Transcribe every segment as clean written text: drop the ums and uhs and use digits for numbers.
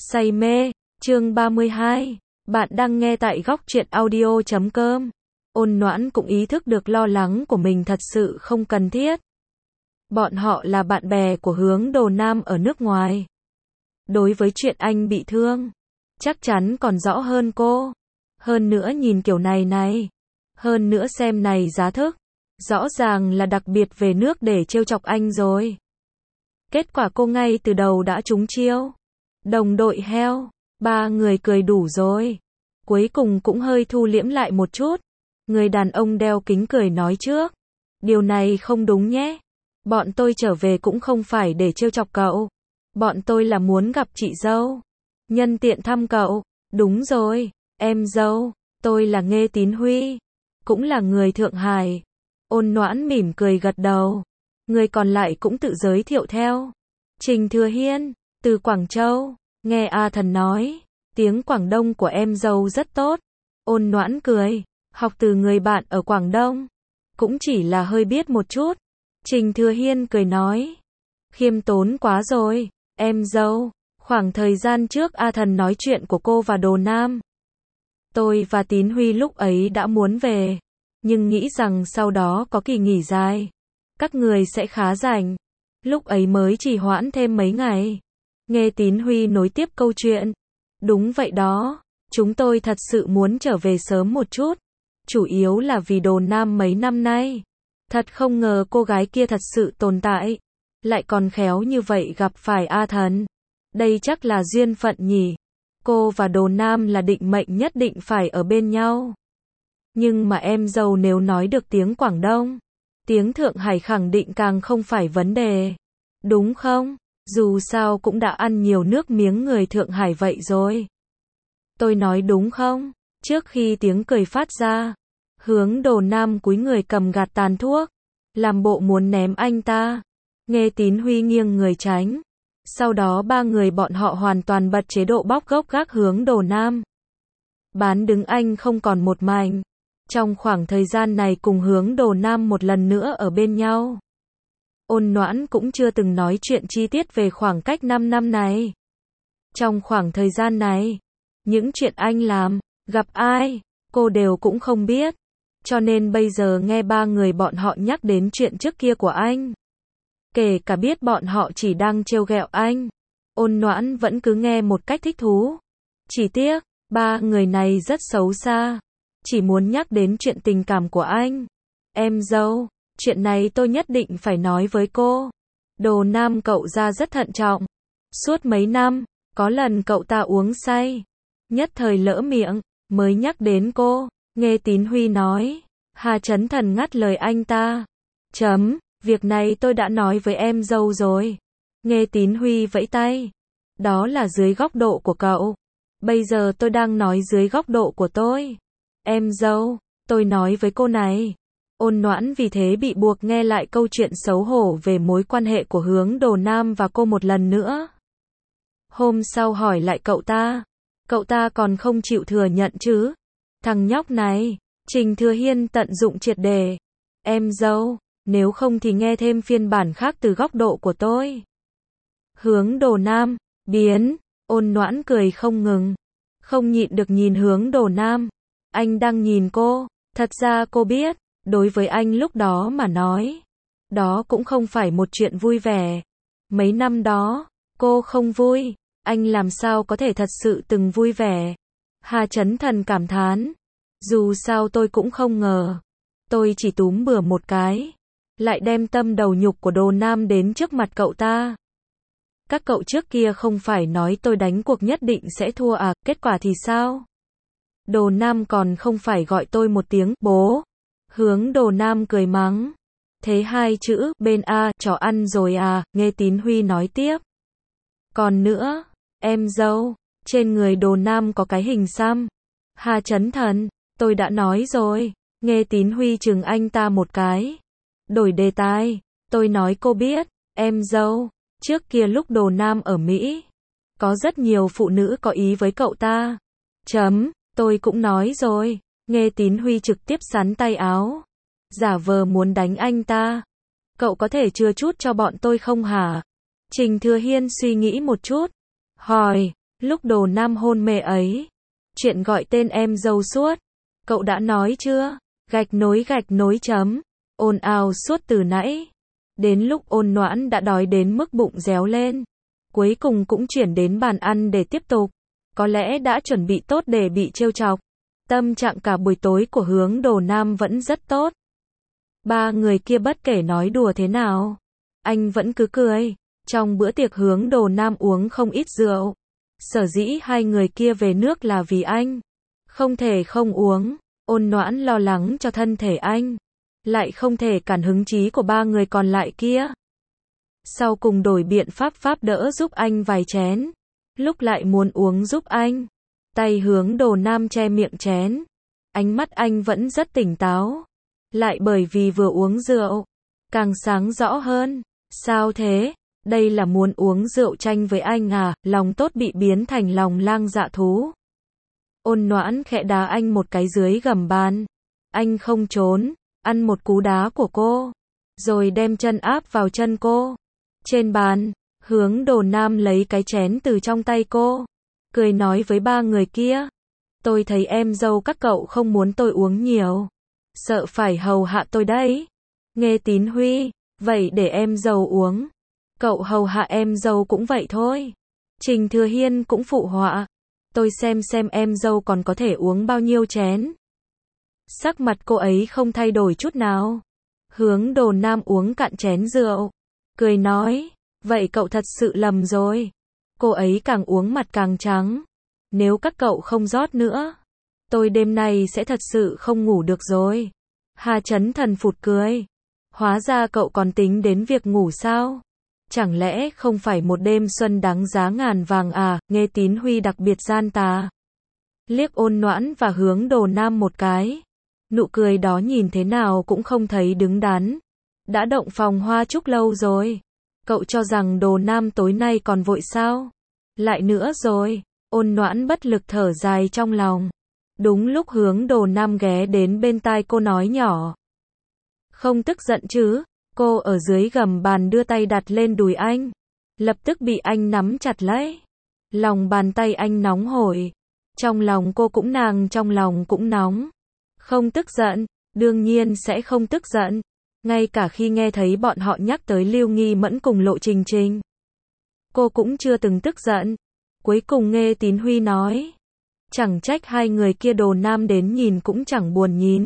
Say mê, chương 32. Bạn đang nghe tại góc truyện audio.com. Ôn Noãn cũng ý thức được lo lắng của mình thật sự không cần thiết. Bọn họ là bạn bè của Hướng Đồ Nam ở nước ngoài. Đối với chuyện anh bị thương, chắc chắn còn rõ hơn cô. Hơn nữa nhìn kiểu này. Hơn nữa xem này giá thức. Rõ ràng là đặc biệt về nước để trêu chọc anh rồi. Kết quả cô ngay từ đầu đã trúng chiêu. Đồng đội heo, ba người cười đủ rồi. Cuối cùng cũng hơi thu liễm lại một chút. Người đàn ông đeo kính cười nói trước. Điều này không đúng nhé. Bọn tôi trở về cũng không phải để trêu chọc cậu. Bọn tôi là muốn gặp chị dâu. Nhân tiện thăm cậu. Đúng rồi, em dâu. Tôi là Nghê Tín Huy. Cũng là người Thượng Hải. Ôn Noãn mỉm cười gật đầu. Người còn lại cũng tự giới thiệu theo. Trình Thừa Hiên, từ Quảng Châu. Nghe A Thần nói, tiếng Quảng Đông của em dâu rất tốt. Ôn Noãn cười, học từ người bạn ở Quảng Đông. Cũng chỉ là hơi biết một chút. Trình Thừa Hiên cười nói, khiêm tốn quá rồi, em dâu. Khoảng thời gian trước A Thần nói chuyện của cô và Đồ Nam. Tôi và Tín Huy lúc ấy đã muốn về, nhưng nghĩ rằng sau đó có kỳ nghỉ dài, các người sẽ khá rảnh. Lúc ấy mới chỉ hoãn thêm mấy ngày. Nghe Tín Huy nối tiếp câu chuyện. Đúng vậy đó, chúng tôi thật sự muốn trở về sớm một chút. Chủ yếu là vì Đồ Nam mấy năm nay. Thật không ngờ cô gái kia thật sự tồn tại. Lại còn khéo như vậy gặp phải A Thần. Đây chắc là duyên phận nhỉ. Cô và Đồ Nam là định mệnh nhất định phải ở bên nhau. Nhưng mà em dâu nếu nói được tiếng Quảng Đông, tiếng Thượng Hải khẳng định càng không phải vấn đề. Đúng không? Dù sao cũng đã ăn nhiều nước miếng người Thượng Hải vậy rồi. Tôi nói đúng không? Trước khi tiếng cười phát ra, Hướng Đồ Nam cúi người cầm gạt tàn thuốc, làm bộ muốn ném anh ta. Nghe Tín Huy nghiêng người tránh. Sau đó ba người bọn họ hoàn toàn bật chế độ bóc gốc gác Hướng Đồ Nam. Bán đứng anh không còn một mảnh. Trong khoảng thời gian này cùng Hướng Đồ Nam một lần nữa ở bên nhau. Ôn Noãn cũng chưa từng nói chuyện chi tiết về khoảng cách 5 năm này. Trong khoảng thời gian này, những chuyện anh làm, gặp ai, cô đều cũng không biết. Cho nên bây giờ nghe ba người bọn họ nhắc đến chuyện trước kia của anh. Kể cả biết bọn họ chỉ đang trêu ghẹo anh. Ôn Noãn vẫn cứ nghe một cách thích thú. Chỉ tiếc, ba người này rất xấu xa. Chỉ muốn nhắc đến chuyện tình cảm của anh. Em dâu, chuyện này tôi nhất định phải nói với cô. Đồ Nam cậu ra rất thận trọng. Suốt mấy năm, có lần cậu ta uống say. Nhất thời lỡ miệng, mới nhắc đến cô. Nghe Tín Huy nói. Hà Chấn Thần ngắt lời anh ta. Việc này tôi đã nói với em dâu rồi. Nghe Tín Huy vẫy tay. Đó là dưới góc độ của cậu. Bây giờ tôi đang nói dưới góc độ của tôi. Em dâu, tôi nói với cô này. Ôn Noãn vì thế bị buộc nghe lại câu chuyện xấu hổ về mối quan hệ của Hướng Đồ Nam và cô một lần nữa. Hôm sau hỏi lại cậu ta còn không chịu thừa nhận chứ. Thằng nhóc này, Trình Thừa Hiên tận dụng triệt đề. Em dâu, nếu không thì nghe thêm phiên bản khác từ góc độ của tôi. Hướng Đồ Nam, biến, Ôn Noãn cười không ngừng. Không nhịn được nhìn Hướng Đồ Nam. Anh đang nhìn cô, thật ra cô biết, đối với anh lúc đó mà nói, đó cũng không phải một chuyện vui vẻ. Mấy năm đó, cô không vui, anh làm sao có thể thật sự từng vui vẻ. Hà Chấn Thần cảm thán, dù sao tôi cũng không ngờ, tôi chỉ túm bừa một cái, lại đem tâm đầu nhục của Đồ Nam đến trước mặt cậu ta. Các cậu trước kia không phải nói tôi đánh cuộc nhất định sẽ thua à, kết quả thì sao? Đồ Nam còn không phải gọi tôi một tiếng bố. Hướng Đồ Nam cười mắng. Thế hai chữ bên A chó ăn rồi à, nghe Tín Huy nói tiếp. Còn nữa, em dâu, trên người Đồ Nam có cái hình xăm. Hà Chấn Thần, tôi đã nói rồi. Nghe Tín Huy chừng anh ta một cái. Đổi đề tài, tôi nói cô biết, em dâu, trước kia lúc Đồ Nam ở Mỹ, có rất nhiều phụ nữ có ý với cậu ta. Tôi cũng nói rồi. Nghe Tín Huy trực tiếp xắn tay áo. Giả vờ muốn đánh anh ta. Cậu có thể chừa chút cho bọn tôi không hả? Trình Thừa Hiên suy nghĩ một chút. Hỏi, Lúc Đồ Nam hôn mê ấy, chuyện gọi tên em dâu suốt, cậu đã nói chưa? Gạch nối chấm, ồn ào suốt từ nãy. Đến lúc Ôn Noãn đã đói đến mức bụng réo lên, cuối cùng cũng chuyển đến bàn ăn để tiếp tục. Có lẽ đã chuẩn bị tốt để bị trêu chọc. Tâm trạng cả buổi tối của Hướng Đồ Nam vẫn rất tốt. Ba người kia bất kể nói đùa thế nào, anh vẫn cứ cười. Trong bữa tiệc Hướng Đồ Nam uống không ít rượu. Sở dĩ hai người kia về nước là vì anh không thể không uống. Ôn Noãn lo lắng cho thân thể anh, lại không thể cản hứng chí của ba người còn lại kia. Sau cùng đổi biện pháp đỡ giúp anh vài chén, lúc lại muốn uống giúp anh. Tay Hướng Đồ Nam che miệng chén, ánh mắt anh vẫn rất tỉnh táo, lại bởi vì vừa uống rượu, càng sáng rõ hơn. Sao thế? Đây là muốn uống rượu chanh với anh à? Lòng tốt bị biến thành lòng lang dạ thú. Ôn Noãn khẽ đá anh một cái dưới gầm bàn. Anh không trốn, ăn một cú đá của cô, rồi đem chân áp vào chân cô. Trên bàn, Hướng Đồ Nam lấy cái chén từ trong tay cô, cười nói với ba người kia. Tôi thấy em dâu các cậu không muốn tôi uống nhiều, sợ phải hầu hạ tôi đấy. Nghe Tín Huy, vậy để em dâu uống. Cậu hầu hạ em dâu cũng vậy thôi. Trình Thừa Hiên cũng phụ họa. Tôi xem em dâu còn có thể uống bao nhiêu chén. Sắc mặt cô ấy không thay đổi chút nào. Hướng Đồ Nam uống cạn chén rượu, cười nói, vậy cậu thật sự lầm rồi. Cô ấy càng uống mặt càng trắng. Nếu các cậu không rót nữa, tôi đêm nay sẽ thật sự không ngủ được rồi. Hà Chấn Thần phụt cười. Hóa ra cậu còn tính đến việc ngủ sao? Chẳng lẽ không phải một đêm xuân đáng giá ngàn vàng à? Nghe Tín Huy đặc biệt gian tà, liếc Ôn Noãn và Hướng Đồ Nam một cái. Nụ cười đó nhìn thế nào cũng không thấy đứng đắn. Đã động phòng hoa chúc lâu rồi. Cậu cho rằng Đồ Nam tối nay còn vội sao? Lại nữa rồi. Ôn Noãn bất lực thở dài trong lòng. Đúng lúc Hướng Đồ Nam ghé đến bên tai cô nói nhỏ. Không tức giận chứ? Cô ở dưới gầm bàn đưa tay đặt lên đùi anh. Lập tức bị anh nắm chặt lấy. Lòng bàn tay anh nóng hổi. Trong lòng cô cũng trong lòng cũng nóng. Không tức giận, đương nhiên sẽ không tức giận. Ngay cả khi nghe thấy bọn họ nhắc tới Lưu Nghi Mẫn cùng Lộ Trình Trình, cô cũng chưa từng tức giận. Cuối cùng nghe Tín Huy nói, chẳng trách hai người kia Đồ Nam đến nhìn cũng chẳng buồn nhìn.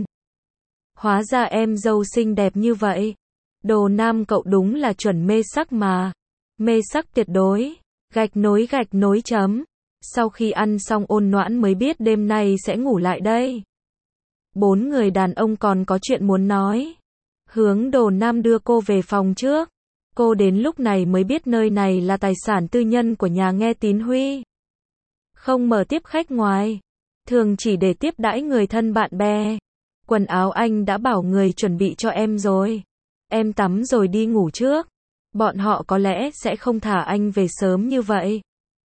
Hóa ra em dâu xinh đẹp như vậy. Đồ Nam cậu đúng là chuẩn mê sắc mà. Mê sắc tuyệt đối. Gạch nối chấm. Sau khi ăn xong Ôn Noãn mới biết đêm nay sẽ ngủ lại đây. 4 người đàn ông còn có chuyện muốn nói. Hướng Đồ Nam đưa cô về phòng trước. Cô đến lúc này mới biết nơi này là tài sản tư nhân của nhà Nghe Tín Huy. Không mở tiếp khách ngoài. Thường chỉ để tiếp đãi người thân bạn bè. Quần áo anh đã bảo người chuẩn bị cho em rồi. Em tắm rồi đi ngủ trước. Bọn họ có lẽ sẽ không thả anh về sớm như vậy.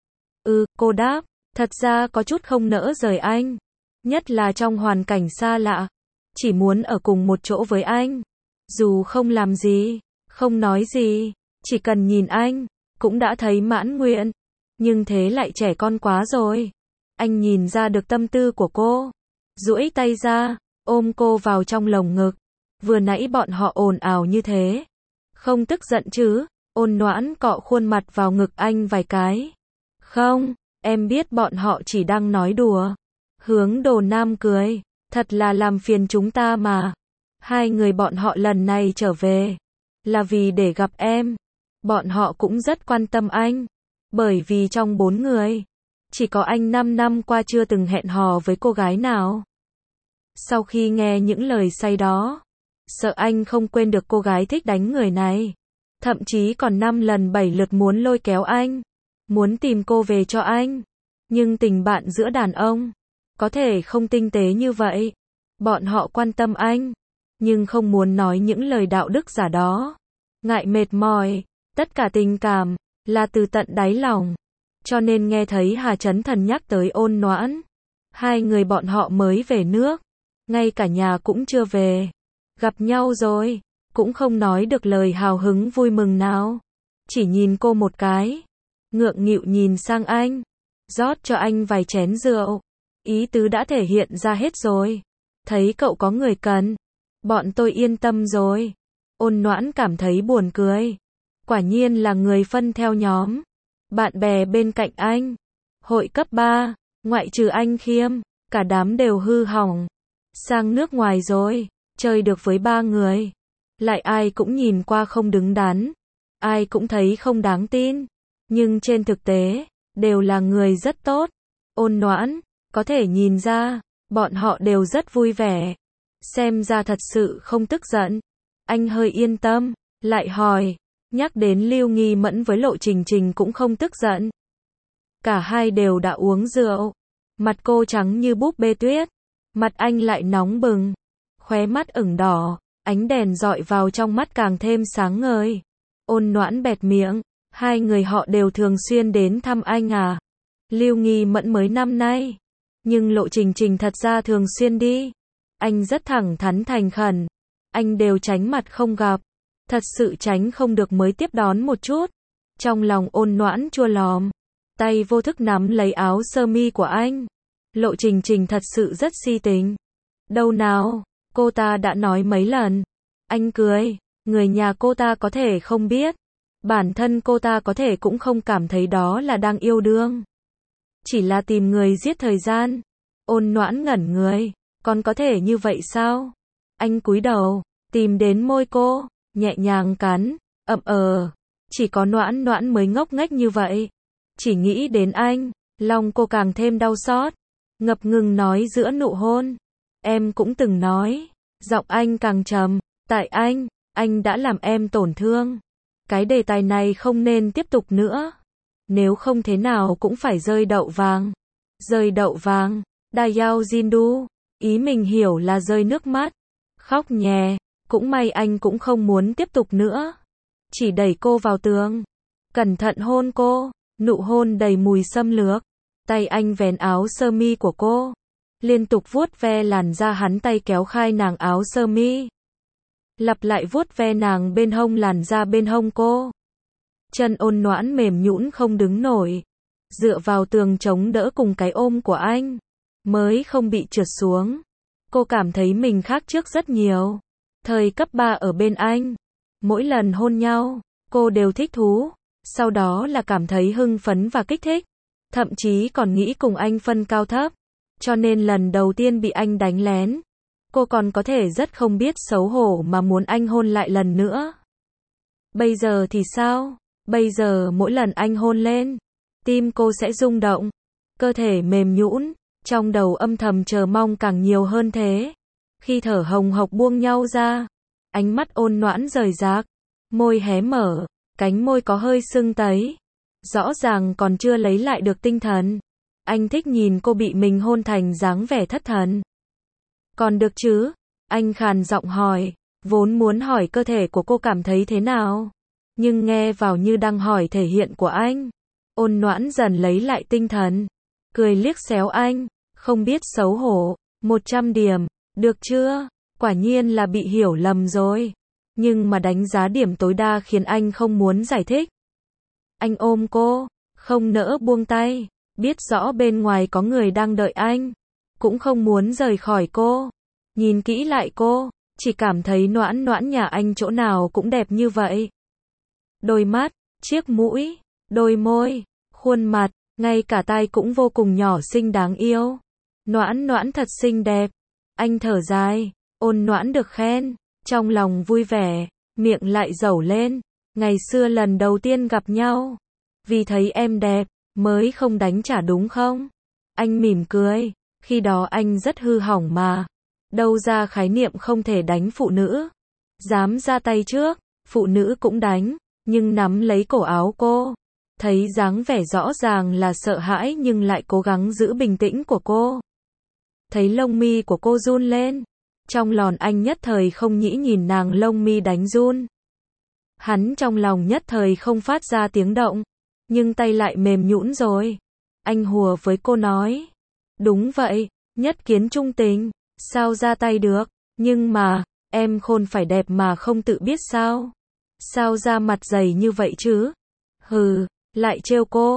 Cô đáp. Thật ra có chút không nỡ rời anh. Nhất là trong hoàn cảnh xa lạ. Chỉ muốn ở cùng một chỗ với anh. Dù không làm gì, không nói gì, chỉ cần nhìn anh, cũng đã thấy mãn nguyện. Nhưng thế lại trẻ con quá rồi. Anh nhìn ra được tâm tư của cô. Duỗi tay ra, ôm cô vào trong lồng ngực. Vừa nãy bọn họ ồn ào như thế. Không tức giận chứ? Ôn Noãn cọ khuôn mặt vào ngực anh vài cái. Không, em biết bọn họ chỉ đang nói đùa. Hướng Đồ Nam cười. Thật là làm phiền chúng ta mà. Hai người bọn họ lần này trở về là vì để gặp em. Bọn họ cũng rất quan tâm anh. Bởi vì trong 4 người, chỉ có anh 5 năm qua chưa từng hẹn hò với cô gái nào. Sau khi nghe những lời say đó, sợ anh không quên được cô gái thích đánh người này. Thậm chí còn 5 lần 7 lượt muốn lôi kéo anh. Muốn tìm cô về cho anh. Nhưng tình bạn giữa đàn ông có thể không tinh tế như vậy. Bọn họ quan tâm anh, nhưng không muốn nói những lời đạo đức giả đó. Ngại mệt mỏi, tất cả tình cảm là từ tận đáy lòng. Cho nên nghe thấy Hà Chấn Thần nhắc tới Ôn Noãn, hai người bọn họ mới về nước, ngay cả nhà cũng chưa về. Gặp nhau rồi, cũng không nói được lời hào hứng vui mừng nào. Chỉ nhìn cô một cái, ngượng nghịu nhìn sang anh. rót cho anh vài chén rượu. Ý tứ đã thể hiện ra hết rồi. Thấy cậu có người cần, bọn tôi yên tâm rồi. Ôn Noãn cảm thấy buồn cười. Quả nhiên là người phân theo nhóm. Bạn bè bên cạnh anh. Hội cấp 3, ngoại trừ anh Khiêm, cả đám đều hư hỏng. Sang nước ngoài rồi, chơi được với 3 người. Lại ai cũng nhìn qua không đứng đắn. Ai cũng thấy không đáng tin. Nhưng trên thực tế, đều là người rất tốt. Ôn Noãn, có thể nhìn ra, bọn họ đều rất vui vẻ. Xem ra thật sự không tức giận. Anh hơi yên tâm, lại hỏi, nhắc đến Lưu Nghi Mẫn với Lộ Trình Trình cũng không tức giận. Cả hai đều đã uống rượu. Mặt cô trắng như búp bê tuyết. Mặt anh lại nóng bừng. Khóe mắt ửng đỏ, ánh đèn dọi vào trong mắt càng thêm sáng ngời. Ôn Noãn bẹt miệng, hai người họ đều thường xuyên đến thăm anh à? Lưu Nghi Mẫn mới năm nay. Nhưng Lộ Trình Trình thật ra thường xuyên đi. Anh rất thẳng thắn thành khẩn. Anh đều tránh mặt không gặp. Thật sự tránh không được mới tiếp đón một chút. Trong lòng Ôn Noãn chua lòm. Tay vô thức nắm lấy áo sơ mi của anh. Lộ Trình Trình thật sự rất si tình. Đâu nào, cô ta đã nói mấy lần. Anh cười, người nhà cô ta có thể không biết. Bản thân cô ta có thể cũng không cảm thấy đó là đang yêu đương. Chỉ là tìm người giết thời gian. Ôn Noãn ngẩn người, còn có thể như vậy sao? Anh cúi đầu, tìm đến môi cô, nhẹ nhàng cắn, chỉ có Noãn Noãn mới ngốc nghếch như vậy. Chỉ nghĩ đến anh, lòng cô càng thêm đau xót. Ngập ngừng nói giữa nụ hôn. Em cũng từng nói. Giọng anh càng trầm. Tại anh đã làm em tổn thương. Cái đề tài này không nên tiếp tục nữa. Nếu không thế nào cũng phải rơi đậu vàng. Rơi đậu vàng. Dayao Jindu. Ý mình hiểu là rơi nước mắt. Khóc nhè. Cũng may anh cũng không muốn tiếp tục nữa. Chỉ đẩy cô vào tường. Cẩn thận hôn cô. Nụ hôn đầy mùi xâm lược. Tay anh vén áo sơ mi của cô. Liên tục vuốt ve làn da hắn, tay kéo khai nàng áo sơ mi. Lặp lại vuốt ve nàng bên hông, làn da bên hông cô. Chân Ôn Noãn mềm nhũn không đứng nổi. Dựa vào tường chống đỡ cùng cái ôm của anh. Mới không bị trượt xuống. Cô cảm thấy mình khác trước rất nhiều. Thời cấp 3 ở bên anh. Mỗi lần hôn nhau, cô đều thích thú. Sau đó là cảm thấy hưng phấn và kích thích. Thậm chí còn nghĩ cùng anh phân cao thấp. Cho nên lần đầu tiên bị anh đánh lén, cô còn có thể rất không biết xấu hổ mà muốn anh hôn lại lần nữa. Bây giờ thì sao? Bây giờ mỗi lần anh hôn lên, tim cô sẽ rung động, cơ thể mềm nhũn, trong đầu âm thầm chờ mong càng nhiều hơn thế. Khi thở hồng hộc buông nhau ra, ánh mắt Ôn Noãn rời rạc, môi hé mở, cánh môi có hơi sưng tấy. Rõ ràng còn chưa lấy lại được tinh thần. Anh thích nhìn cô bị mình hôn thành dáng vẻ thất thần. Còn được chứ? Anh khàn giọng hỏi, vốn muốn hỏi cơ thể của cô cảm thấy thế nào. Nhưng nghe vào như đang hỏi thể hiện của anh. Ôn Noãn dần lấy lại tinh thần. Cười liếc xéo anh, không biết xấu hổ. 100 điểm, được chưa? Quả nhiên là bị hiểu lầm rồi. Nhưng mà đánh giá điểm tối đa khiến anh không muốn giải thích. Anh ôm cô, không nỡ buông tay. Biết rõ bên ngoài có người đang đợi anh. Cũng không muốn rời khỏi cô. Nhìn kỹ lại cô, chỉ cảm thấy Noãn Noãn nhà anh chỗ nào cũng đẹp như vậy. Đôi mắt, chiếc mũi, đôi môi, khuôn mặt, ngay cả tai cũng vô cùng nhỏ xinh đáng yêu. Noãn Noãn thật xinh đẹp. Anh thở dài, Ôn Noãn được khen, trong lòng vui vẻ, miệng lại dẩu lên. Ngày xưa lần đầu tiên gặp nhau, vì thấy em đẹp, mới không đánh trả đúng không? Anh mỉm cười, khi đó anh rất hư hỏng mà. Đâu ra khái niệm không thể đánh phụ nữ. Dám ra tay trước, phụ nữ cũng đánh, nhưng nắm lấy cổ áo cô. Thấy dáng vẻ rõ ràng là sợ hãi nhưng lại cố gắng giữ bình tĩnh của cô. Thấy lông mi của cô run lên. Trong lòng anh nhất thời không nhĩ nhìn nàng lông mi đánh run. Hắn trong lòng nhất thời không phát ra tiếng động. Nhưng tay lại mềm nhũn rồi. Anh hùa với cô nói. Đúng vậy, nhất kiến trung tình. Sao ra tay được? Nhưng mà, em khôn phải đẹp mà không tự biết sao? Sao ra mặt dày như vậy chứ? Hừ, lại trêu cô.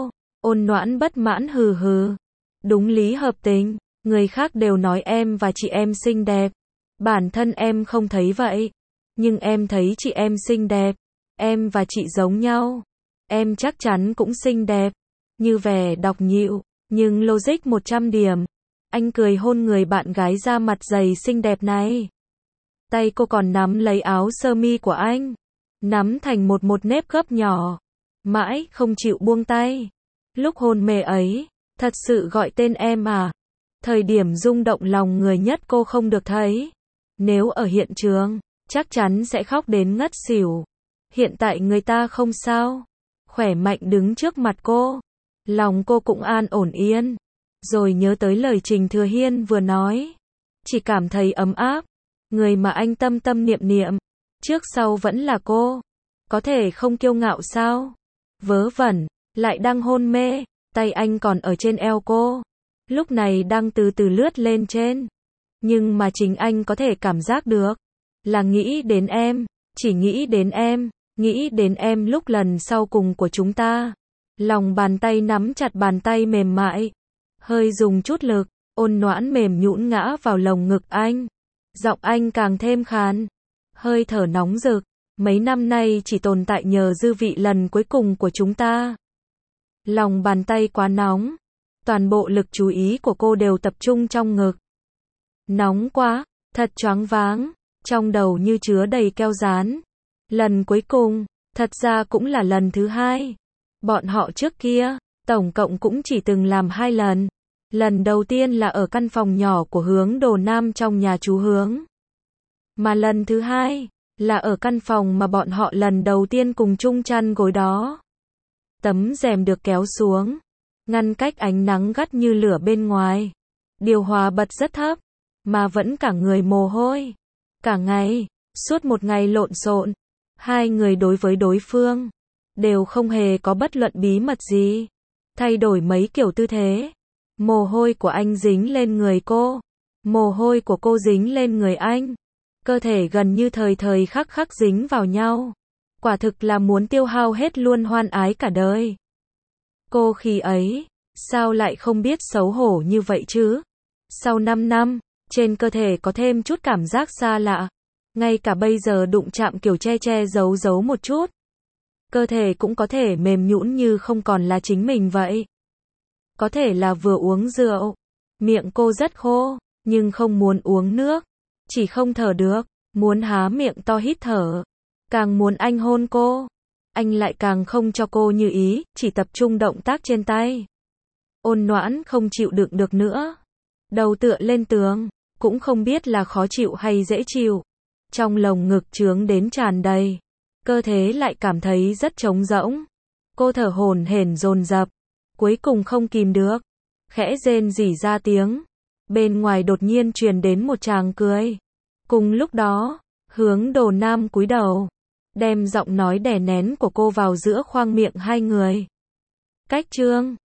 Ôn Noãn bất mãn hừ hừ. Đúng lý hợp tình, người khác đều nói em và chị em xinh đẹp. Bản thân em không thấy vậy. Nhưng em thấy chị em xinh đẹp. Em và chị giống nhau. Em chắc chắn cũng xinh đẹp. Như vẻ đọc nhịu, nhưng logic 100 điểm. Anh cười hôn người bạn gái da mặt dày xinh đẹp này. Tay cô còn nắm lấy áo sơ mi của anh. Nắm thành một nếp gấp nhỏ. Mãi không chịu buông tay. Lúc hôn mê ấy, thật sự gọi tên em à? Thời điểm rung động lòng người nhất cô không được thấy. Nếu ở hiện trường, chắc chắn sẽ khóc đến ngất xỉu. Hiện tại người ta không sao. Khỏe mạnh đứng trước mặt cô. Lòng cô cũng an ổn yên. Rồi nhớ tới lời Trình Thừa Hiên vừa nói. Chỉ cảm thấy ấm áp. Người mà anh tâm tâm niệm niệm. Trước sau vẫn là cô. Có thể không kiêu ngạo sao? Vớ vẩn, lại đang hôn mê. Tay anh còn ở trên eo cô. Lúc này đang từ từ lướt lên trên. Nhưng mà chính anh có thể cảm giác được. Là nghĩ đến em. Chỉ nghĩ đến em. Nghĩ đến em lúc lần sau cùng của chúng ta. Lòng bàn tay nắm chặt bàn tay mềm mại. Hơi dùng chút lực. Ôn Noãn mềm nhũn ngã vào lồng ngực anh. Giọng anh càng thêm khàn. Hơi thở nóng rực. Mấy năm nay chỉ tồn tại nhờ dư vị lần cuối cùng của chúng ta. Lòng bàn tay quá nóng. Toàn bộ lực chú ý của cô đều tập trung trong ngực. Nóng quá, thật choáng váng. Trong đầu như chứa đầy keo dán. Lần cuối cùng, thật ra cũng là lần thứ hai. Bọn họ trước kia, tổng cộng cũng chỉ từng làm 2 lần. Lần đầu tiên là ở căn phòng nhỏ của Hướng Đồ Nam trong nhà chú Hướng. Mà lần thứ hai, là ở căn phòng mà bọn họ lần đầu tiên cùng chung chăn gối đó. Tấm rèm được kéo xuống, ngăn cách ánh nắng gắt như lửa bên ngoài. Điều hòa bật rất thấp, mà vẫn cả người mồ hôi. Cả ngày, suốt một ngày lộn xộn, hai người đối với đối phương, đều không hề có bất luận bí mật gì. Thay đổi mấy kiểu tư thế. Mồ hôi của anh dính lên người cô. Mồ hôi của cô dính lên người anh. Cơ thể gần như thời thời khắc khắc dính vào nhau. Quả thực là muốn tiêu hao hết luôn hoan ái cả đời. Cô khi ấy, sao lại không biết xấu hổ như vậy chứ? Sau 5 năm, trên cơ thể có thêm chút cảm giác xa lạ. Ngay cả bây giờ đụng chạm kiểu che che giấu giấu một chút. Cơ thể cũng có thể mềm nhũn như không còn là chính mình vậy. Có thể là vừa uống rượu. Miệng cô rất khô, nhưng không muốn uống nước. Chỉ không thở được, muốn há miệng to hít thở. Càng muốn anh hôn cô. Anh lại càng không cho cô như ý, chỉ tập trung động tác trên tay. Ôn Noãn không chịu đựng được nữa. Đầu tựa lên tường, cũng không biết là khó chịu hay dễ chịu. Trong lồng ngực trướng đến tràn đầy. Cơ thể lại cảm thấy rất trống rỗng. Cô thở hổn hển dồn dập. Cuối cùng không kìm được. Khẽ rên rỉ ra tiếng. Bên ngoài đột nhiên truyền đến một tràng cười. Cùng lúc đó, Hướng Đồ Nam cúi đầu. Đem giọng nói đè nén của cô vào giữa khoang miệng hai người. Cách chương